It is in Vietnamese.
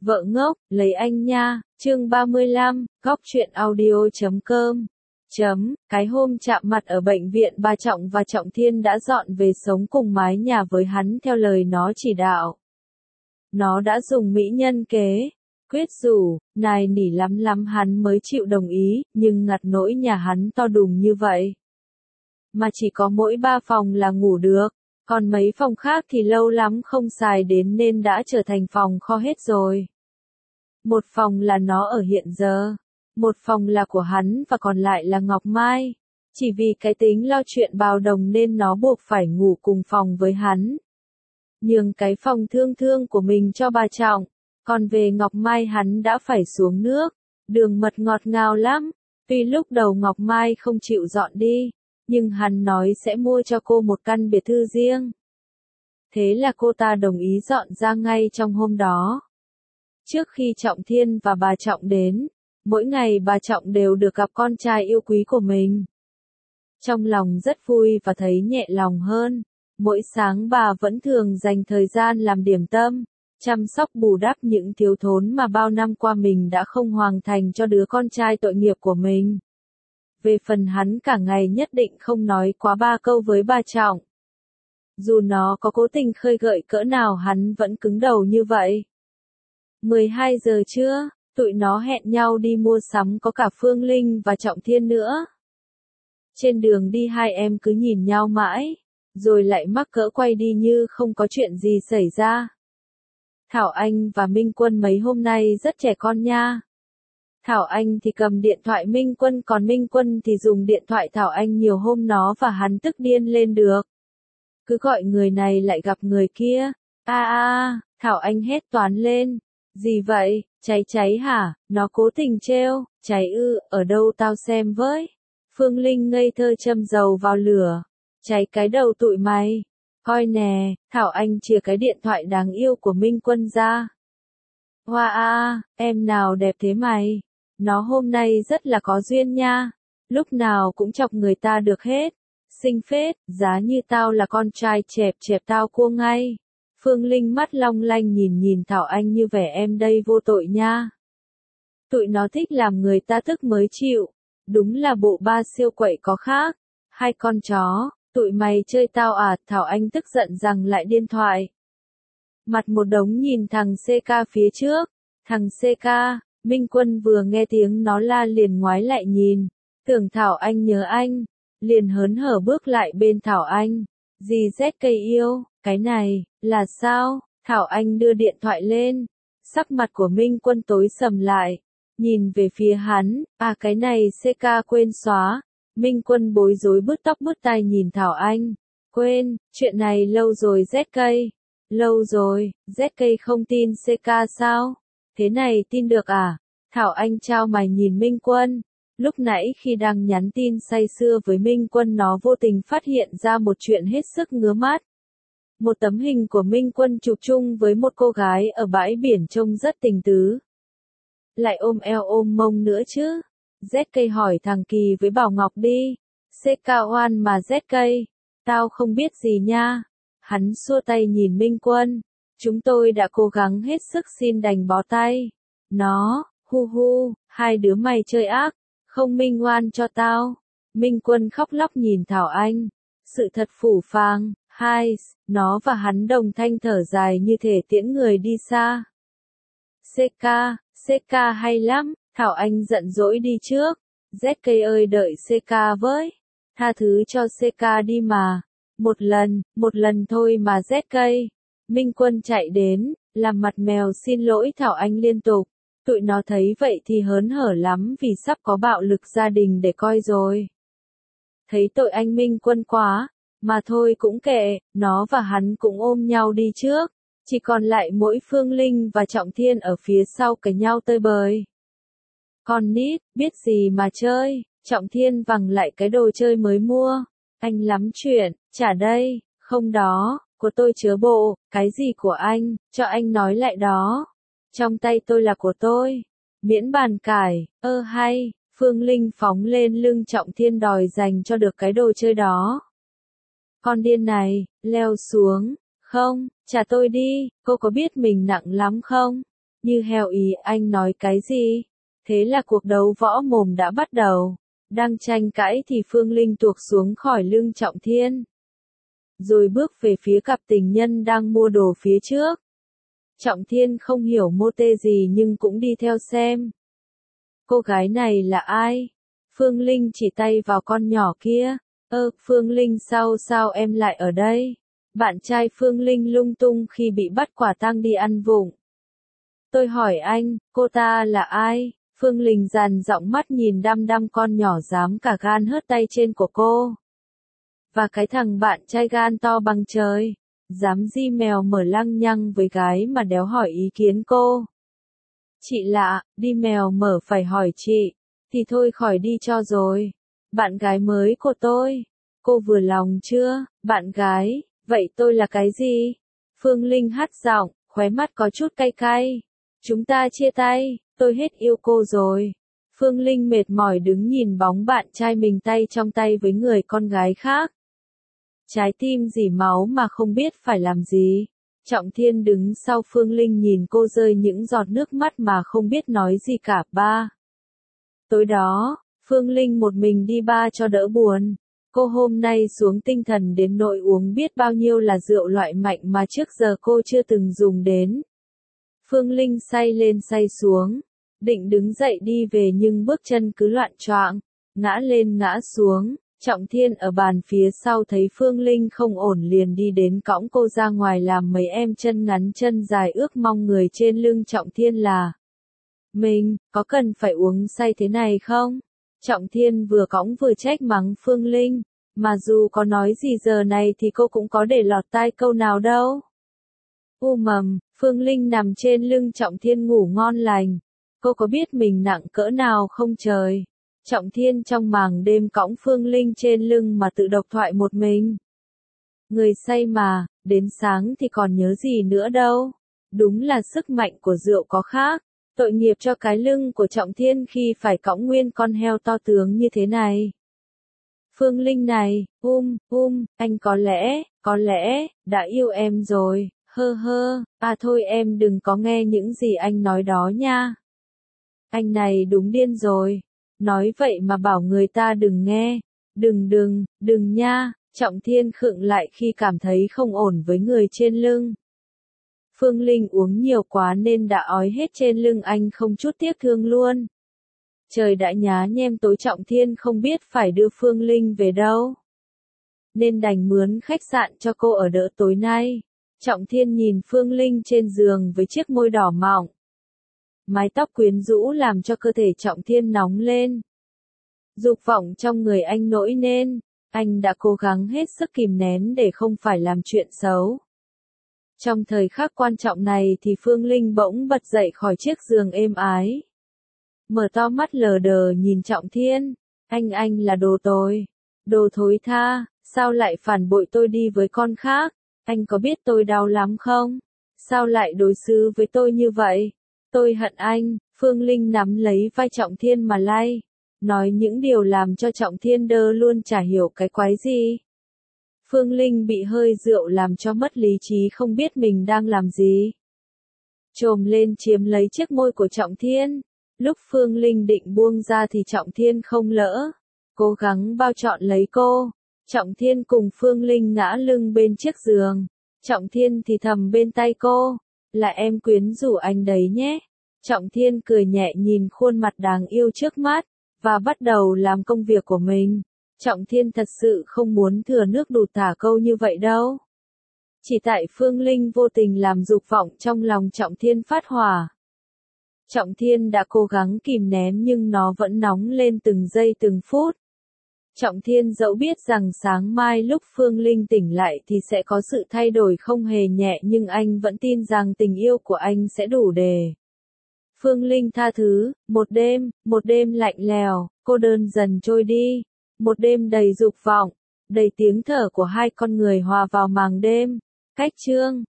Vợ ngốc, lấy anh nha, chương 35, góc truyện audio.com. Cái hôm chạm mặt ở bệnh viện, bà Trọng và Trọng Thiên đã dọn về sống cùng mái nhà với hắn theo lời nó chỉ đạo. Nó đã dùng mỹ nhân kế, quyết rủ, nài nỉ lắm lắm hắn mới chịu đồng ý, nhưng ngặt nỗi nhà hắn to đùng như vậy. Mà chỉ có mỗi 3 phòng là ngủ được, còn mấy phòng khác thì lâu lắm không xài đến nên đã trở thành phòng kho hết rồi. Một phòng là nó ở hiện giờ, một phòng là của hắn và còn lại là Ngọc Mai. Chỉ vì cái tính lo chuyện bào đồng nên nó buộc phải ngủ cùng phòng với hắn. Nhường cái phòng thương thương của mình cho bà Trọng, còn về Ngọc Mai hắn đã phải xuống nước, đường mật ngọt ngào lắm. Tuy lúc đầu Ngọc Mai không chịu dọn đi, nhưng hắn nói sẽ mua cho cô một căn biệt thự riêng. Thế là cô ta đồng ý dọn ra ngay trong hôm đó. Trước khi Trọng Thiên và bà Trọng đến, mỗi ngày bà Trọng đều được gặp con trai yêu quý của mình. Trong lòng rất vui và thấy nhẹ lòng hơn. Mỗi sáng bà vẫn thường dành thời gian làm điểm tâm, chăm sóc bù đắp những thiếu thốn mà bao năm qua mình đã không hoàn thành cho đứa con trai tội nghiệp của mình. Về phần hắn cả ngày nhất định không nói quá 3 câu với bà Trọng. Dù nó có cố tình khơi gợi cỡ nào hắn vẫn cứng đầu như vậy. 12 giờ trưa, tụi nó hẹn nhau đi mua sắm, có cả Phương Linh và Trọng Thiên nữa. Trên đường đi hai em cứ nhìn nhau mãi, rồi lại mắc cỡ quay đi như không có chuyện gì xảy ra. Thảo Anh và Minh Quân mấy hôm nay rất trẻ con nha. Thảo Anh thì cầm điện thoại Minh Quân, còn Minh Quân thì dùng điện thoại Thảo Anh nhiều hôm nó và hắn tức điên lên được. Cứ gọi người này lại gặp người kia. Thảo Anh hét toán lên. Gì vậy, cháy hả? Nó cố tình trêu. Cháy ư, ở đâu tao xem với. Phương Linh ngây thơ châm dầu vào lửa. Cháy cái đầu tụi mày. Coi nè, Thảo Anh chìa cái điện thoại đáng yêu của Minh Quân ra. Wow, em nào đẹp thế mày. Nó hôm nay rất là có duyên nha. Lúc nào cũng chọc người ta được hết. Xinh phết, giá như tao là con trai chẹp tao cua ngay. Phương Linh mắt long lanh nhìn Thảo Anh như vẻ em đây vô tội nha. Tụi nó thích làm người ta tức mới chịu. Đúng là bộ ba siêu quậy có khác. Hai con chó, tụi mày chơi tao à? Thảo Anh tức giận rằng lại điện thoại. Mặt một đống nhìn thằng CK phía trước. Thằng CK, Minh Quân vừa nghe tiếng nó la liền ngoái lại nhìn. Tưởng Thảo Anh nhớ anh. Liền hớn hở bước lại bên Thảo Anh. Dì ZK yêu, cái này, là sao? Thảo Anh đưa điện thoại lên. Sắc mặt của Minh Quân tối sầm lại. Nhìn về phía hắn, cái này CK quên xóa. Minh Quân bối rối bứt tóc bứt tai nhìn Thảo Anh. Quên, chuyện này lâu rồi ZK. Lâu rồi, ZK không tin CK sao? Thế này tin được à? Thảo Anh trao mày nhìn Minh Quân. Lúc nãy khi đang nhắn tin say sưa với Minh Quân, nó vô tình phát hiện ra một chuyện hết sức ngứa mắt. Một tấm hình của Minh Quân chụp chung với một cô gái ở bãi biển trông rất tình tứ. Lại ôm eo ôm mông nữa chứ. ZK hỏi thằng Kỳ với Bảo Ngọc đi. CK oan mà ZK. Tao không biết gì nha. Hắn xua tay nhìn Minh Quân. Chúng tôi đã cố gắng hết sức xin đành bó tay. Nó, hai đứa mày chơi ác. Không minh oan cho tao. Minh Quân khóc lóc nhìn Thảo Anh. Sự thật phũ phàng, nó và hắn đồng thanh thở dài như thể tiễn người đi xa. CK hay lắm, Thảo Anh giận dỗi đi trước. ZK ơi đợi CK với. Tha thứ cho CK đi mà. Một lần thôi mà ZK. Minh Quân chạy đến, làm mặt mèo xin lỗi Thảo Anh liên tục. Tụi nó thấy vậy thì hớn hở lắm vì sắp có bạo lực gia đình để coi rồi. Thấy tội anh Minh Quân quá, mà thôi cũng kệ, nó và hắn cũng ôm nhau đi trước. Chỉ còn lại mỗi Phương Linh và Trọng Thiên ở phía sau cãi nhau tơi bời. Con nít, biết gì mà chơi, Trọng Thiên vằng lại cái đồ chơi mới mua. Anh lắm chuyện, trả đây, không đó, của tôi chứa bộ, cái gì của anh, cho anh nói lại đó. Trong tay tôi là của tôi. Miễn bàn cãi, hay, Phương Linh phóng lên lưng Trọng Thiên đòi dành cho được cái đồ chơi đó. Con điên này, leo xuống, không, trả tôi đi, cô có biết mình nặng lắm không? Như heo ý, anh nói cái gì? Thế là cuộc đấu võ mồm đã bắt đầu. Đang tranh cãi thì Phương Linh tuột xuống khỏi lưng Trọng Thiên. Rồi bước về phía cặp tình nhân đang mua đồ phía trước. Trọng Thiên không hiểu mô tê gì nhưng cũng đi theo xem. Cô gái này là ai? Phương Linh chỉ tay vào con nhỏ kia. Phương Linh sao em lại ở đây? Bạn trai Phương Linh lung tung khi bị bắt quả tang đi ăn vụng. Tôi hỏi anh, cô ta là ai? Phương Linh dằn giọng mắt nhìn đăm đăm con nhỏ dám cả gan hớt tay trên của cô. Và cái thằng bạn trai gan to bằng trời, dám di mèo mở lăng nhăng với gái mà đéo hỏi ý kiến cô. Chị lạ, đi mèo mở phải hỏi chị, thì thôi khỏi đi cho rồi. Bạn gái mới của tôi, cô vừa lòng chưa? Bạn gái, vậy tôi là cái gì? Phương Linh hắt giọng, khóe mắt có chút cay cay. Chúng ta chia tay, tôi hết yêu cô rồi. Phương Linh mệt mỏi đứng nhìn bóng bạn trai mình tay trong tay với người con gái khác. Trái tim rỉ máu mà không biết phải làm gì. Trọng Thiên đứng sau Phương Linh nhìn cô rơi những giọt nước mắt mà không biết nói gì cả. Tối đó, Phương Linh một mình đi bar cho đỡ buồn. Cô hôm nay xuống tinh thần đến nỗi uống biết bao nhiêu là rượu loại mạnh mà trước giờ cô chưa từng dùng đến. Phương Linh say lên say xuống, định đứng dậy đi về nhưng bước chân cứ loạn choạng, ngã lên ngã xuống. Trọng Thiên ở bàn phía sau thấy Phương Linh không ổn liền đi đến cõng cô ra ngoài làm mấy em chân ngắn chân dài ước mong người trên lưng Trọng Thiên là mình, có cần phải uống say thế này không? Trọng Thiên vừa cõng vừa trách mắng Phương Linh, mà dù có nói gì giờ này thì cô cũng có để lọt tai câu nào đâu. Phương Linh nằm trên lưng Trọng Thiên ngủ ngon lành. Cô có biết mình nặng cỡ nào không trời? Trọng Thiên trong màng đêm cõng Phương Linh trên lưng mà tự độc thoại một mình. Người say mà, đến sáng thì còn nhớ gì nữa đâu. Đúng là sức mạnh của rượu có khác. Tội nghiệp cho cái lưng của Trọng Thiên khi phải cõng nguyên con heo to tướng như thế này. Phương Linh này, anh có lẽ, đã yêu em rồi, thôi em đừng có nghe những gì anh nói đó nha. Anh này đúng điên rồi, nói vậy mà bảo người ta đừng nghe, đừng nha. Trọng Thiên khựng lại khi cảm thấy không ổn với người trên lưng. Phương Linh uống nhiều quá nên đã ói hết trên lưng anh không chút tiếc thương luôn. Trời đã nhá nhem tối Trọng Thiên không biết phải đưa Phương Linh về đâu. Nên đành mướn khách sạn cho cô ở đỡ tối nay. Trọng Thiên nhìn Phương Linh trên giường với chiếc môi đỏ mọng. Mái tóc quyến rũ làm cho cơ thể Trọng Thiên nóng lên. Dục vọng trong người anh nổi nên, anh đã cố gắng hết sức kìm nén để không phải làm chuyện xấu. Trong thời khắc quan trọng này thì Phương Linh bỗng bật dậy khỏi chiếc giường êm ái. Mở to mắt lờ đờ nhìn Trọng Thiên, anh là đồ tồi, đồ thối tha, sao lại phản bội tôi đi với con khác, anh có biết tôi đau lắm không? Sao lại đối xử với tôi như vậy? Tôi hận anh. Phương Linh nắm lấy vai Trọng Thiên mà lay, nói những điều làm cho Trọng Thiên đơ luôn chả hiểu cái quái gì. Phương Linh bị hơi rượu làm cho mất lý trí không biết mình đang làm gì. Chồm lên chiếm lấy chiếc môi của Trọng Thiên. Lúc Phương Linh định buông ra thì Trọng Thiên không lỡ, cố gắng bao trọn lấy cô. Trọng Thiên cùng Phương Linh ngã lưng bên chiếc giường. Trọng Thiên thì thầm bên tay cô, là em quyến rũ anh đấy nhé. Trọng Thiên cười nhẹ nhìn khuôn mặt đáng yêu trước mắt, và bắt đầu làm công việc của mình. Trọng Thiên thật sự không muốn thừa nước đục thả câu như vậy đâu. Chỉ tại Phương Linh vô tình làm dục vọng trong lòng Trọng Thiên phát hỏa. Trọng Thiên đã cố gắng kìm nén nhưng nó vẫn nóng lên từng giây từng phút. Trọng Thiên dẫu biết rằng sáng mai lúc Phương Linh tỉnh lại thì sẽ có sự thay đổi không hề nhẹ nhưng anh vẫn tin rằng tình yêu của anh sẽ đủ để Phương Linh tha thứ. Một đêm lạnh lèo, cô đơn dần trôi đi. Một đêm đầy dục vọng, đầy tiếng thở của hai con người hòa vào màng đêm. Cách chương